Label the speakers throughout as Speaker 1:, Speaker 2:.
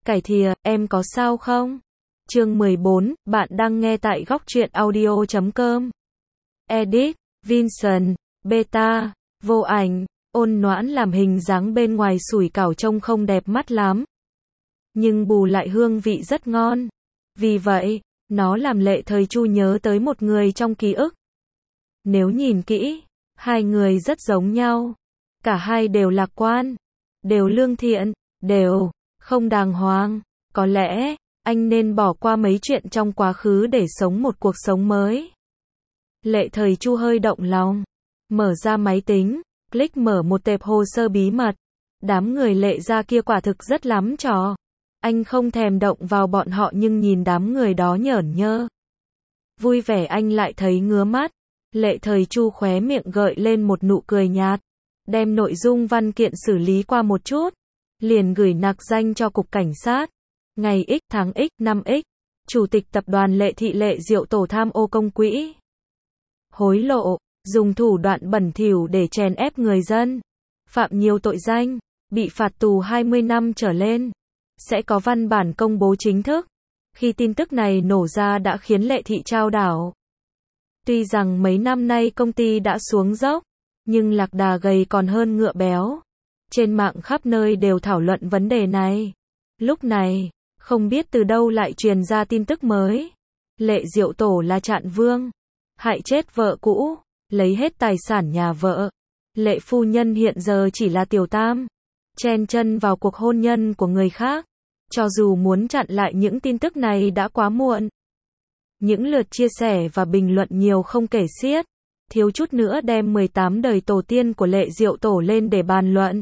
Speaker 1: Cải thìa, em có sao không? Chương 14, bạn đang nghe tại góc truyện audio.com. Edit, Vincent, Beta, vô ảnh, ôn noãn làm hình dáng bên ngoài sủi cảo trông không đẹp mắt lắm. Nhưng bù lại hương vị rất ngon. Vì vậy, nó làm Lệ Thời Chu nhớ tới một người trong ký ức. Nếu nhìn kỹ, hai người rất giống nhau. Cả hai đều lạc quan, đều lương thiện, đều không đàng hoàng. Có lẽ, anh nên bỏ qua mấy chuyện trong quá khứ để sống một cuộc sống mới. Lệ Thời Chu hơi động lòng. Mở ra máy tính, click mở một tệp hồ sơ bí mật. Đám người Lệ gia kia quả thực rất lắm trò. Anh không thèm động vào bọn họ nhưng nhìn đám người đó nhởn nhơ. Vui vẻ anh lại thấy ngứa mắt. Lệ Thời Chu khóe miệng gợi lên một nụ cười nhạt. Đem nội dung văn kiện xử lý qua một chút. Liền gửi nạc danh cho cục cảnh sát. Ngày X tháng X năm X. Chủ tịch tập đoàn Lệ Thị Lệ Diệu Tổ tham ô công quỹ. Hối lộ, dùng thủ đoạn bẩn thỉu để chèn ép người dân. Phạm nhiều tội danh, bị phạt tù 20 năm trở lên. Sẽ có văn bản công bố chính thức. Khi tin tức này nổ ra đã khiến Lệ Thị chao đảo. Tuy rằng mấy năm nay công ty đã xuống dốc, nhưng lạc đà gầy còn hơn ngựa béo. Trên mạng khắp nơi đều thảo luận vấn đề này. Lúc này, không biết từ đâu lại truyền ra tin tức mới. Lệ Diệu Tổ là Trạng Vương, hại chết vợ cũ, lấy hết tài sản nhà vợ. Lệ phu nhân hiện giờ chỉ là tiểu tam, chen chân vào cuộc hôn nhân của người khác. Cho dù muốn chặn lại những tin tức này đã quá muộn. Những lượt chia sẻ và bình luận nhiều không kể xiết, thiếu chút nữa đem 18 đời tổ tiên của Lệ Diệu Tổ lên để bàn luận.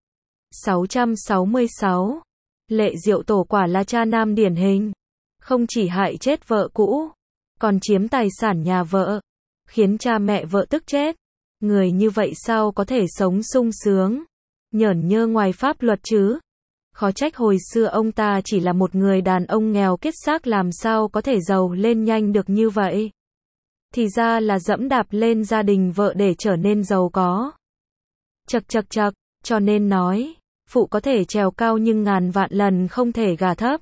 Speaker 1: 666. Lệ Diệu Tổ quả là cha nam điển hình. Không chỉ hại chết vợ cũ, còn chiếm tài sản nhà vợ, khiến cha mẹ vợ tức chết. Người như vậy sao có thể sống sung sướng, nhởn nhơ ngoài pháp luật chứ? Khó trách hồi xưa ông ta chỉ là một người đàn ông nghèo kiết xác làm sao có thể giàu lên nhanh được như vậy. Thì ra là dẫm đạp lên gia đình vợ để trở nên giàu có. Chậc chậc chậc, cho nên nói, phụ có thể trèo cao nhưng ngàn vạn lần không thể gà thấp.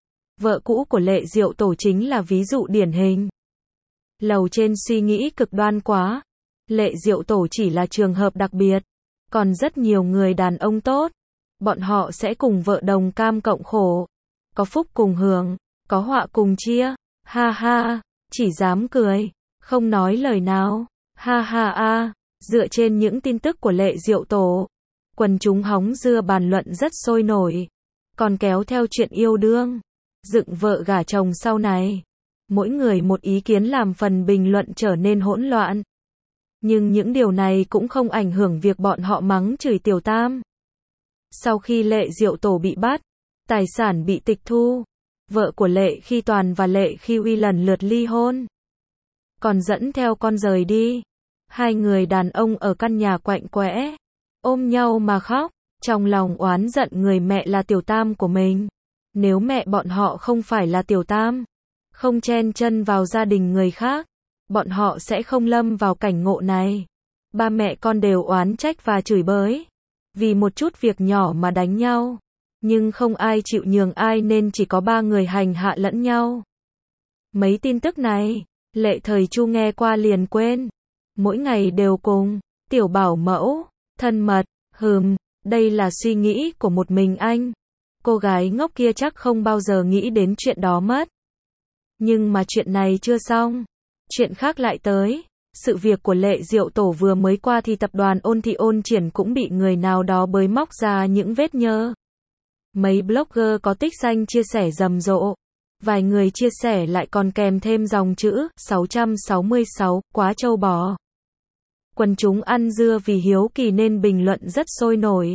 Speaker 1: Vợ cũ của Lệ Diệu Tổ chính là ví dụ điển hình. Lầu trên suy nghĩ cực đoan quá. Lệ Diệu Tổ chỉ là trường hợp đặc biệt. Còn rất nhiều người đàn ông tốt. Bọn họ sẽ cùng vợ đồng cam cộng khổ. Có phúc cùng hưởng, có họa cùng chia. Ha ha, chỉ dám cười, không nói lời nào. Ha ha a, dựa trên những tin tức của Lệ Diệu Tổ, quần chúng hóng dưa bàn luận rất sôi nổi. Còn kéo theo chuyện yêu đương, dựng vợ gả chồng sau này. Mỗi người một ý kiến làm phần bình luận trở nên hỗn loạn. Nhưng những điều này cũng không ảnh hưởng việc bọn họ mắng chửi tiểu tam. Sau khi Lệ Diệu Tổ bị bắt, tài sản bị tịch thu. Vợ của Lệ Khi Toàn và Lệ Khi Uy lần lượt ly hôn. Còn dẫn theo con rời đi. Hai người đàn ông ở căn nhà quạnh quẽ, ôm nhau mà khóc, trong lòng oán giận người mẹ là tiểu tam của mình. Nếu mẹ bọn họ không phải là tiểu tam, không chen chân vào gia đình người khác, bọn họ sẽ không lâm vào cảnh ngộ này. Ba mẹ con đều oán trách và chửi bới. Vì một chút việc nhỏ mà đánh nhau. Nhưng không ai chịu nhường ai nên chỉ có ba người hành hạ lẫn nhau. Mấy tin tức này, Lệ Thời Chu nghe qua liền quên. Mỗi ngày đều cùng tiểu bảo mẫu, thân mật, đây là suy nghĩ của một mình anh. Cô gái ngốc kia chắc không bao giờ nghĩ đến chuyện đó mất. Nhưng mà chuyện này chưa xong. Chuyện khác lại tới. Sự việc của Lệ Diệu Tổ vừa mới qua thì tập đoàn Ôn Thị Ôn Triển cũng bị người nào đó bới móc ra những vết nhơ. Mấy blogger có tích danh chia sẻ rầm rộ. Vài người chia sẻ lại còn kèm thêm dòng chữ 666, quá trâu bò. Quần chúng ăn dưa vì hiếu kỳ nên bình luận rất sôi nổi.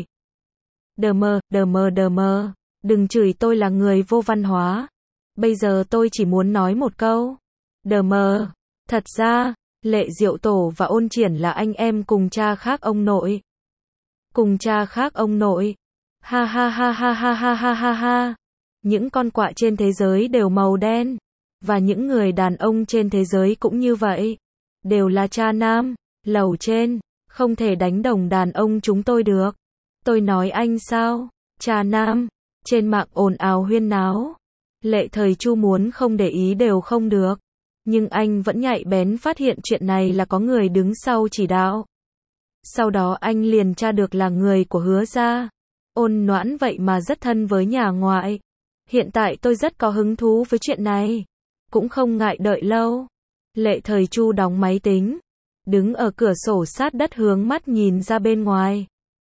Speaker 1: Đờ mờ, đừng chửi tôi là người vô văn hóa. Bây giờ tôi chỉ muốn nói một câu. Đờ mờ, thật ra, Lệ Diệu Tổ và Ôn Triển là anh em cùng cha khác ông nội. Cùng cha khác ông nội. Ha ha ha ha ha ha ha ha ha. Những con quạ trên thế giới đều màu đen. Và những người đàn ông trên thế giới cũng như vậy. Đều là cha nam. Lầu trên, không thể đánh đồng đàn ông chúng tôi được. Tôi nói anh sao? Cha nam, Trên mạng ồn ào huyên náo. Lệ Thời Chu muốn không để ý đều không được. Nhưng anh vẫn nhạy bén phát hiện chuyện này là có người đứng sau chỉ đạo. Sau đó anh liền tra được là người của Hứa gia. Ôn Noãn vậy mà rất thân với nhà ngoại. Hiện tại tôi rất có hứng thú với chuyện này. Cũng không ngại đợi lâu. Lệ Thời Chu đóng máy tính. Đứng ở cửa sổ sát đất hướng mắt nhìn ra bên ngoài.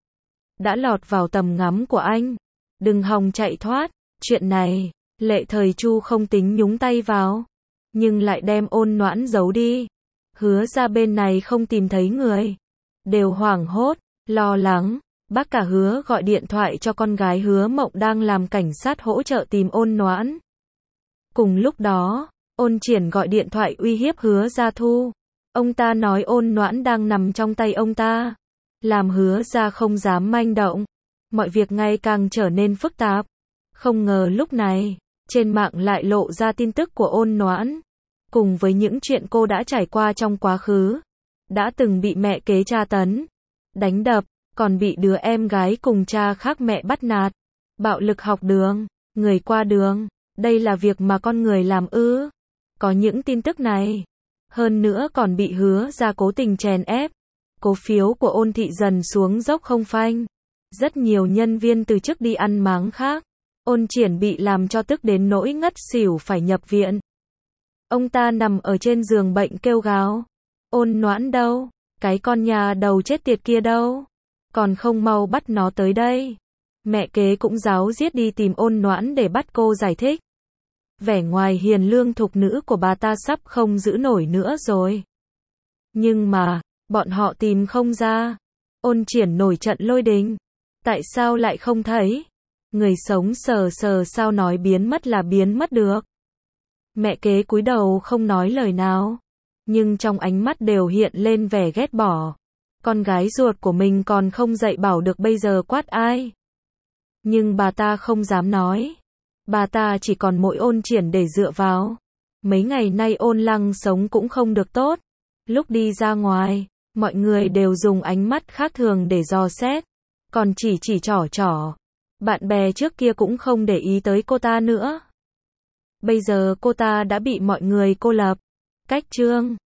Speaker 1: Đã lọt vào tầm ngắm của anh. Đừng hòng chạy thoát. Chuyện này, Lệ Thời Chu không tính nhúng tay vào. Nhưng lại đem Ôn Noãn giấu đi. Hứa ra bên này không tìm thấy người. Đều hoảng hốt, lo lắng. Bác cả Hứa gọi điện thoại cho con gái Hứa Mộng đang làm cảnh sát hỗ trợ tìm Ôn Noãn. Cùng lúc đó, Ôn Triển gọi điện thoại uy hiếp Hứa Gia Thu. Ông ta nói Ôn Noãn đang nằm trong tay ông ta. Làm Hứa Gia không dám manh động. Mọi việc ngày càng trở nên phức tạp. Không ngờ lúc này, trên mạng lại lộ ra tin tức của Ôn Noãn. Cùng với những chuyện cô đã trải qua trong quá khứ. Đã từng bị mẹ kế tra tấn, đánh đập, còn bị đứa em gái cùng cha khác mẹ bắt nạt. Bạo lực học đường, người qua đường. Đây là việc mà con người làm ư? Có những tin tức này. Hơn nữa còn bị Hứa ra cố tình chèn ép. Cổ phiếu của Ôn thị dần xuống dốc không phanh. Rất nhiều nhân viên từ chức đi ăn máng khác. Ôn Triển bị làm cho tức đến nỗi ngất xỉu phải nhập viện. Ông ta nằm ở trên giường bệnh kêu gào. Ôn Noãn đâu? Cái con nhà đầu chết tiệt kia đâu? Còn không mau bắt nó tới đây. Mẹ kế cũng ráo riết đi tìm Ôn Noãn để bắt cô giải thích. Vẻ ngoài hiền lương thục nữ của bà ta sắp không giữ nổi nữa rồi. Nhưng mà, bọn họ tìm không ra. Ôn Triển nổi trận lôi đình. Tại sao lại không thấy? Người sống sờ sờ sao nói biến mất là biến mất được. Mẹ kế cúi đầu không nói lời nào. Nhưng trong ánh mắt đều hiện lên vẻ ghét bỏ. Con gái ruột của mình còn không dạy bảo được bây giờ quát ai. Nhưng bà ta không dám nói. Bà ta chỉ còn mỗi Ôn Triển để dựa vào. Mấy ngày nay Ôn Lăng sống cũng không được tốt. Lúc đi ra ngoài, mọi người đều dùng ánh mắt khác thường để dò xét. Còn chỉ trỏ. Bạn bè trước kia cũng không để ý tới cô ta nữa. Bây giờ cô ta đã bị mọi người cô lập. Cách chương